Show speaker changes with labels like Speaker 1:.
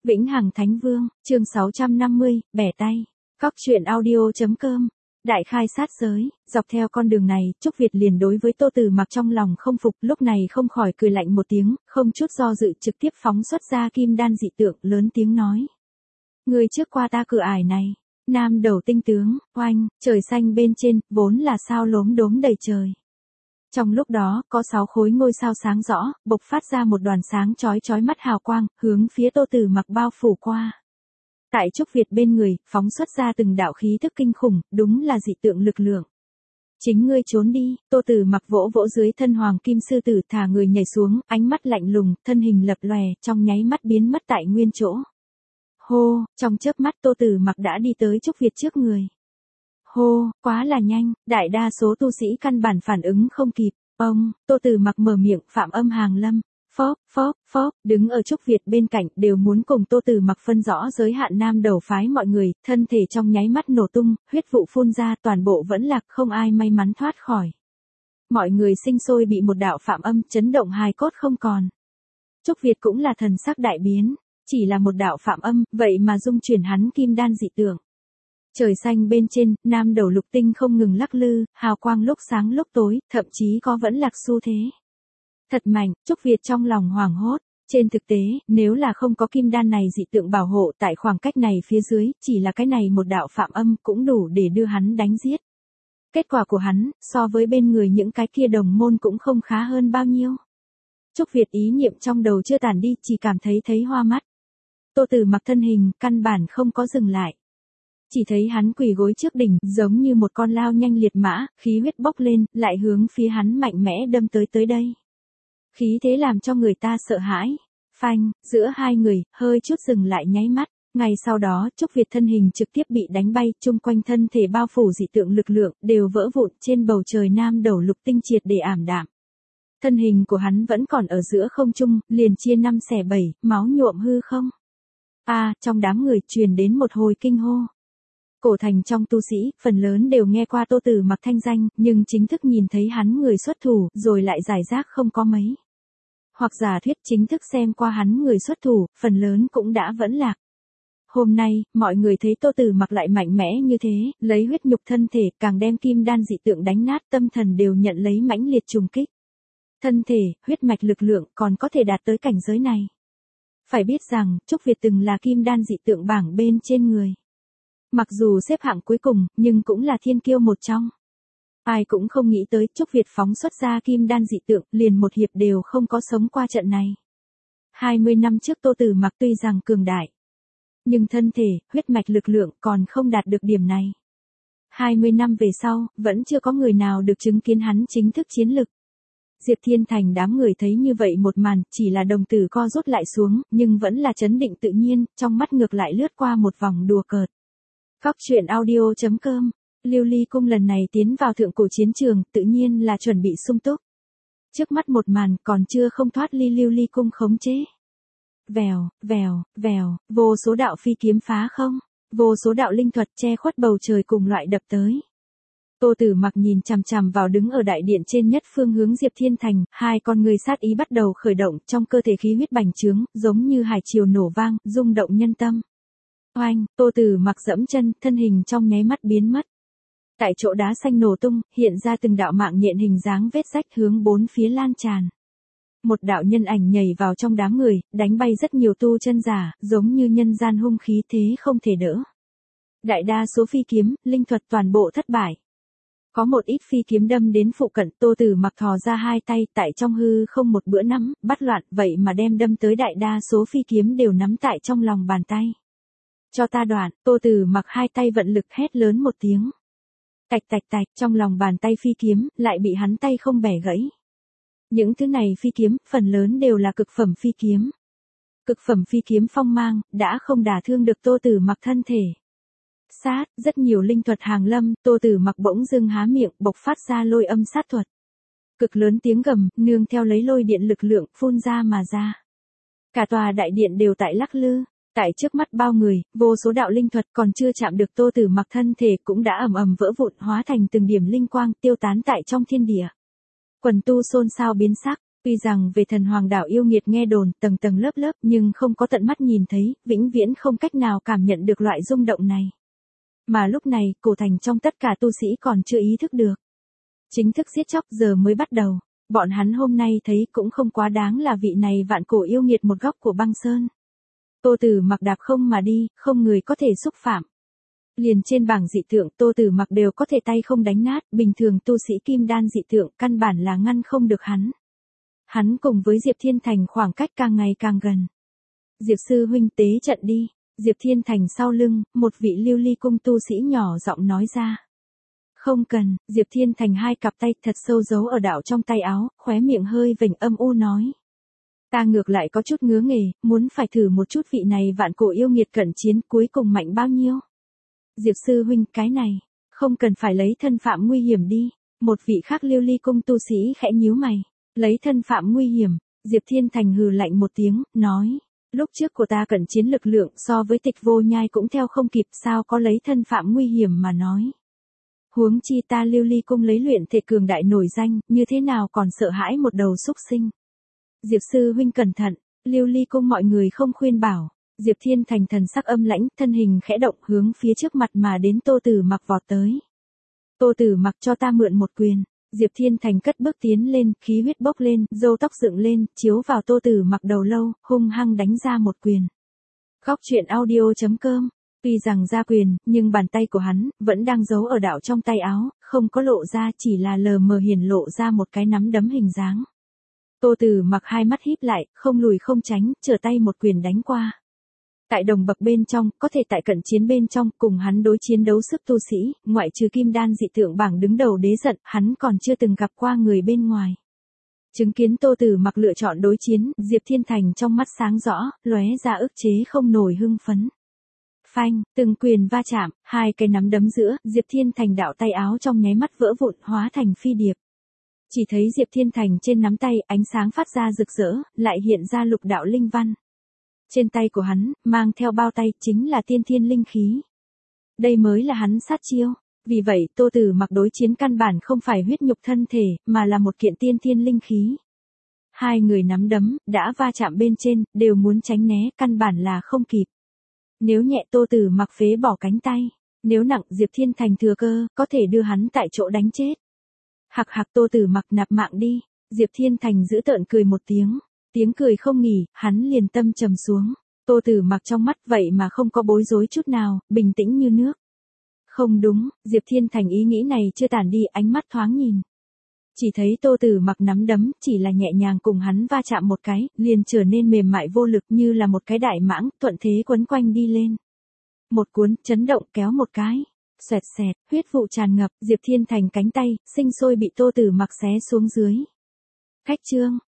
Speaker 1: Vĩnh Hằng Thánh Vương, chương 650, bẻ tay. Cóc truyện audio.com. Đại khai sát giới, dọc theo con đường này, Trúc Việt liền đối với Tô Tử Mặc trong lòng không phục, lúc này không khỏi cười lạnh một tiếng, không chút do dự trực tiếp phóng xuất ra kim đan dị tượng, lớn tiếng nói. Người trước qua ta cửa ải này, nam đầu tinh tướng, oanh, trời xanh bên trên, vốn là sao lốm đốm đầy trời. Trong lúc đó, có 6 khối ngôi sao sáng rõ, bộc phát ra một đoàn sáng chói chói mắt hào quang, hướng phía Tô Tử Mặc bao phủ qua. Tại Trúc Việt bên người, phóng xuất ra từng đạo khí thức kinh khủng, đúng là dị tượng lực lượng. Chính ngươi trốn đi, Tô Tử Mặc vỗ vỗ dưới thân hoàng kim sư tử, thả người nhảy xuống, ánh mắt lạnh lùng, thân hình lập lòe, trong nháy mắt biến mất tại nguyên chỗ. Hô, trong chớp mắt Tô Tử Mặc đã đi tới Trúc Việt trước người. Hô, quá là nhanh, đại đa số tu sĩ căn bản phản ứng không kịp. Tô Tử Mặc mở miệng phạm âm hàng lâm. Phóp, đứng ở Trúc Việt bên cạnh đều muốn cùng Tô Tử Mặc phân rõ giới hạn nam đầu phái mọi người, thân thể trong nháy mắt nổ tung, huyết vụ phun ra, toàn bộ vẫn lạc, không ai may mắn thoát khỏi. Mọi người sinh sôi bị một đạo phạm âm chấn động hài cốt không còn. Trúc Việt cũng là thần sắc đại biến, chỉ là một đạo phạm âm, vậy mà dung chuyển hắn kim đan dị tượng. Trời xanh bên trên, nam đầu lục tinh không ngừng lắc lư, hào quang lúc sáng lúc tối, thậm chí có vẫn lạc xu thế. Thật mạnh, Trúc Việt trong lòng hoảng hốt. Trên thực tế, nếu là không có kim đan này dị tượng bảo hộ tại khoảng cách này phía dưới, chỉ là cái này một đạo phạm âm cũng đủ để đưa hắn đánh giết. Kết quả của hắn, so với bên người những cái kia đồng môn cũng không khá hơn bao nhiêu. Trúc Việt ý niệm trong đầu chưa tản đi, chỉ cảm thấy hoa mắt. Tô Tử Mặc thân hình, căn bản không có dừng lại. Chỉ thấy hắn quỳ gối trước đỉnh, giống như một con lao nhanh liệt mã, khí huyết bốc lên, lại hướng phía hắn mạnh mẽ đâm tới đây. Khí thế làm cho người ta sợ hãi. Phanh, giữa hai người, hơi chút dừng lại nháy mắt. Ngay sau đó, Trúc Việt thân hình trực tiếp bị đánh bay, chung quanh thân thể bao phủ dị tượng lực lượng, đều vỡ vụn trên bầu trời nam đầu lục tinh triệt để ảm đạm. Thân hình của hắn vẫn còn ở giữa không trung, liền chia 5 xẻ 7, máu nhuộm hư không. Trong đám người truyền đến một hồi kinh hô. Cổ thành trong tu sĩ, phần lớn đều nghe qua Tô Tử Mặc thanh danh, nhưng chính thức nhìn thấy hắn người xuất thủ, rồi lại giải rác không có mấy. Hoặc giả thuyết chính thức xem qua hắn người xuất thủ, phần lớn cũng đã vẫn lạc. Hôm nay, mọi người thấy Tô Tử Mặc lại mạnh mẽ như thế, lấy huyết nhục thân thể, càng đem kim đan dị tượng đánh nát, tâm thần đều nhận lấy mãnh liệt trùng kích. Thân thể, huyết mạch lực lượng còn có thể đạt tới cảnh giới này. Phải biết rằng, Trúc Việt từng là kim đan dị tượng bảng bên trên người. Mặc dù xếp hạng cuối cùng, nhưng cũng là thiên kiêu một trong. Ai cũng không nghĩ tới Trúc Việt phóng xuất ra kim đan dị tượng, liền một hiệp đều không có sống qua trận này. 20 năm trước Tô Tử Mặc tuy rằng cường đại, nhưng thân thể, huyết mạch lực lượng còn không đạt được điểm này. 20 năm về sau, vẫn chưa có người nào được chứng kiến hắn chính thức chiến lực. Diệp Thiên Thành đám người thấy như vậy một màn, chỉ là đồng tử co rút lại xuống, nhưng vẫn là trấn định tự nhiên, trong mắt ngược lại lướt qua một vòng đùa cợt. Cóc truyện audio.com. Lưu Ly Cung lần này tiến vào thượng cổ chiến trường, tự nhiên là chuẩn bị sung túc. Trước mắt một màn còn chưa không thoát ly Lưu Ly Cung khống chế. Vèo, vô số đạo phi kiếm phá không, vô số đạo linh thuật che khuất bầu trời cùng loại đập tới. Tô Tử Mặc nhìn chằm chằm vào đứng ở đại điện trên nhất phương hướng Diệp Thiên Thành, hai con người sát ý bắt đầu khởi động, trong cơ thể khí huyết bành trướng, giống như hải triều nổ vang, rung động nhân tâm. Oanh, Tô Tử Mặc dẫm chân, thân hình trong nháy mắt biến mất. Tại chỗ đá xanh nổ tung, hiện ra từng đạo mạng nhện hình dáng vết rách hướng bốn phía lan tràn. Một đạo nhân ảnh nhảy vào trong đám người, đánh bay rất nhiều tu chân giả, giống như nhân gian hung khí thế không thể đỡ. Đại đa số phi kiếm, linh thuật toàn bộ thất bại. Có một ít phi kiếm đâm đến phụ cận, Tô Tử Mặc thò ra hai tay, tại trong hư không một bữa nắm, bắt loạn, vậy mà đem đâm tới đại đa số phi kiếm đều nắm tại trong lòng bàn tay. Cho ta đoạn, Tô Tử Mặc hai tay vận lực hét lớn một tiếng. Tạch, trong lòng bàn tay phi kiếm, lại bị hắn tay không bẻ gãy. Những thứ này phi kiếm, phần lớn đều là cực phẩm phi kiếm. Cực phẩm phi kiếm phong mang, đã không đả thương được Tô Tử Mặc thân thể. Rất nhiều linh thuật hàng lâm, Tô Tử Mặc bỗng dưng há miệng, bộc phát ra lôi âm sát thuật. Cực lớn tiếng gầm, nương theo lấy lôi điện lực lượng, phun ra mà ra. Cả tòa đại điện đều tại lắc lư. Tại trước mắt bao người, vô số đạo linh thuật còn chưa chạm được Tô Tử Mặc thân thể cũng đã ầm vỡ vụn, hóa thành từng điểm linh quang tiêu tán tại trong thiên địa. Quần tu xôn xao biến sắc, Tuy rằng về thần hoàng đảo yêu nghiệt nghe đồn tầng tầng lớp lớp nhưng không có tận mắt nhìn thấy, vĩnh viễn không cách nào cảm nhận được loại rung động này. Mà lúc này, cổ thành trong tất cả tu sĩ còn chưa ý thức được. Chính thức giết chóc giờ mới bắt đầu, bọn hắn hôm nay thấy cũng không quá đáng là vị này vạn cổ yêu nghiệt một góc của băng sơn. Tô Tử Mặc đạp không mà đi, không người có thể xúc phạm. Liền trên bảng dị tượng Tô Tử Mặc đều có thể tay không đánh nát, bình thường tu sĩ kim đan dị tượng căn bản là ngăn không được hắn. Hắn cùng với Diệp Thiên Thành khoảng cách càng ngày càng gần. Diệp sư huynh tế trận đi. Diệp Thiên Thành sau lưng, một vị Lưu Ly cung tu sĩ nhỏ giọng nói ra. Không cần, Diệp Thiên Thành hai cặp tay thật sâu giấu ở đạo trong tay áo, khóe miệng hơi vểnh âm u nói. Ta ngược lại có chút ngứa nghề, muốn phải thử một chút vị này vạn cổ yêu nghiệt cận chiến cuối cùng mạnh bao nhiêu. Diệp sư huynh cái này, không cần phải lấy thân phạm nguy hiểm đi. Một vị khác Lưu Ly cung tu sĩ khẽ nhíu mày. Lấy thân phạm nguy hiểm, Diệp Thiên Thành hừ lạnh một tiếng, nói. Lúc trước của ta cận chiến lực lượng so với Tịch Vô Nhai cũng theo không kịp, sao có lấy thân phạm nguy hiểm mà nói. Huống chi ta Lưu Ly cung lấy luyện thể cường đại nổi danh, như thế nào còn sợ hãi một đầu súc sinh. Diệp sư huynh cẩn thận, Lưu Ly cung mọi người không khuyên bảo. Diệp Thiên Thành thần sắc âm lãnh, thân hình khẽ động hướng phía trước mặt mà đến Tô Tử Mặc vọt tới. Tô Tử Mặc cho ta mượn một quyền. Diệp Thiên Thành cất bước tiến lên, khí huyết bốc lên, râu tóc dựng lên, chiếu vào Tô Tử Mặc đầu lâu, hung hăng đánh ra một quyền. Góc truyện audio.com. Tuy rằng ra quyền, nhưng bàn tay của hắn vẫn đang giấu ở đạo trong tay áo, không có lộ ra, chỉ là lờ mờ hiển lộ ra một cái nắm đấm hình dáng. Tô Tử Mặc hai mắt híp lại, không lùi không tránh, trở tay một quyền đánh qua. Tại đồng bậc bên trong, có thể tại cận chiến bên trong, cùng hắn đối chiến đấu sức tu sĩ, ngoại trừ kim đan dị tượng bảng đứng đầu đế giận, hắn còn chưa từng gặp qua người bên ngoài. Chứng kiến Tô Tử Mặc lựa chọn đối chiến, Diệp Thiên Thành trong mắt sáng rõ, lóe ra ức chế không nổi hưng phấn. Phanh, từng quyền va chạm, hai cái nắm đấm giữa, Diệp Thiên Thành đạo tay áo trong nháy mắt vỡ vụn, hóa thành phi điệp. Chỉ thấy Diệp Thiên Thành trên nắm tay, ánh sáng phát ra rực rỡ, lại hiện ra lục đạo linh văn. Trên tay của hắn, mang theo bao tay, chính là tiên thiên linh khí. Đây mới là hắn sát chiêu. Vì vậy, Tô Tử Mặc đối chiến căn bản không phải huyết nhục thân thể, mà là một kiện tiên thiên linh khí. Hai người nắm đấm, đã va chạm bên trên, đều muốn tránh né, căn bản là không kịp. Nếu nhẹ Tô Tử Mặc phế bỏ cánh tay. Nếu nặng Diệp Thiên Thành thừa cơ, có thể đưa hắn tại chỗ đánh chết. Hạc hạc Tô Tử Mặc nạp mạng đi. Diệp Thiên Thành giữ tợn cười một tiếng. Tiếng cười không nghỉ, hắn liền tâm trầm xuống. Tô Tử Mặc trong mắt vậy mà không có bối rối chút nào, bình tĩnh như nước. Không đúng, Diệp Thiên Thành ý nghĩ này chưa tản đi, ánh mắt thoáng nhìn. Chỉ thấy Tô Tử Mặc nắm đấm, chỉ là nhẹ nhàng cùng hắn va chạm một cái, liền trở nên mềm mại vô lực như là một cái đại mãng, thuận thế quấn quanh đi lên. Một cuốn, chấn động kéo một cái. Xoẹt xẹt, huyết vụ tràn ngập, Diệp Thiên Thành cánh tay, sinh sôi bị Tô Tử Mặc xé xuống dưới. Khách chương,